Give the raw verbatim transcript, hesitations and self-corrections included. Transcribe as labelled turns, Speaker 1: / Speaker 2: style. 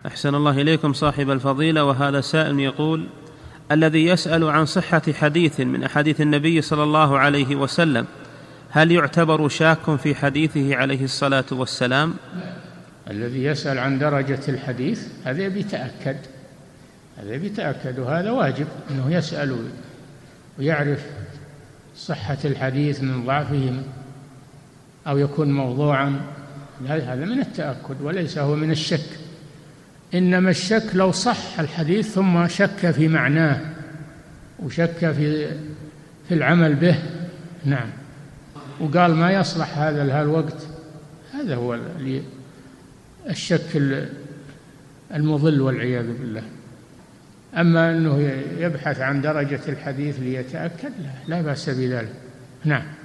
Speaker 1: أحسن الله إليكم صاحب الفضيلة. وهذا سائل يقول: الذي يسأل عن صحة حديث من أحاديث النبي صلى الله عليه وسلم هل يعتبر شاك في حديثه عليه الصلاة والسلام؟
Speaker 2: الذي يسأل عن درجة الحديث هذا بيتأكد هذا بيتأكد وهذا واجب أنه يسأل ويعرف صحة الحديث من ضعفه أو يكون موضوعا. هذا من التأكد وليس هو من الشك. إنما الشك لو صح الحديث ثم شك في معناه وشك في في العمل به، نعم، وقال ما يصلح هذا لهالوقت، هذا هو الشك المضل والعياذ بالله. أما أنه يبحث عن درجة الحديث ليتأكد لا, لا بأس بذلك. نعم.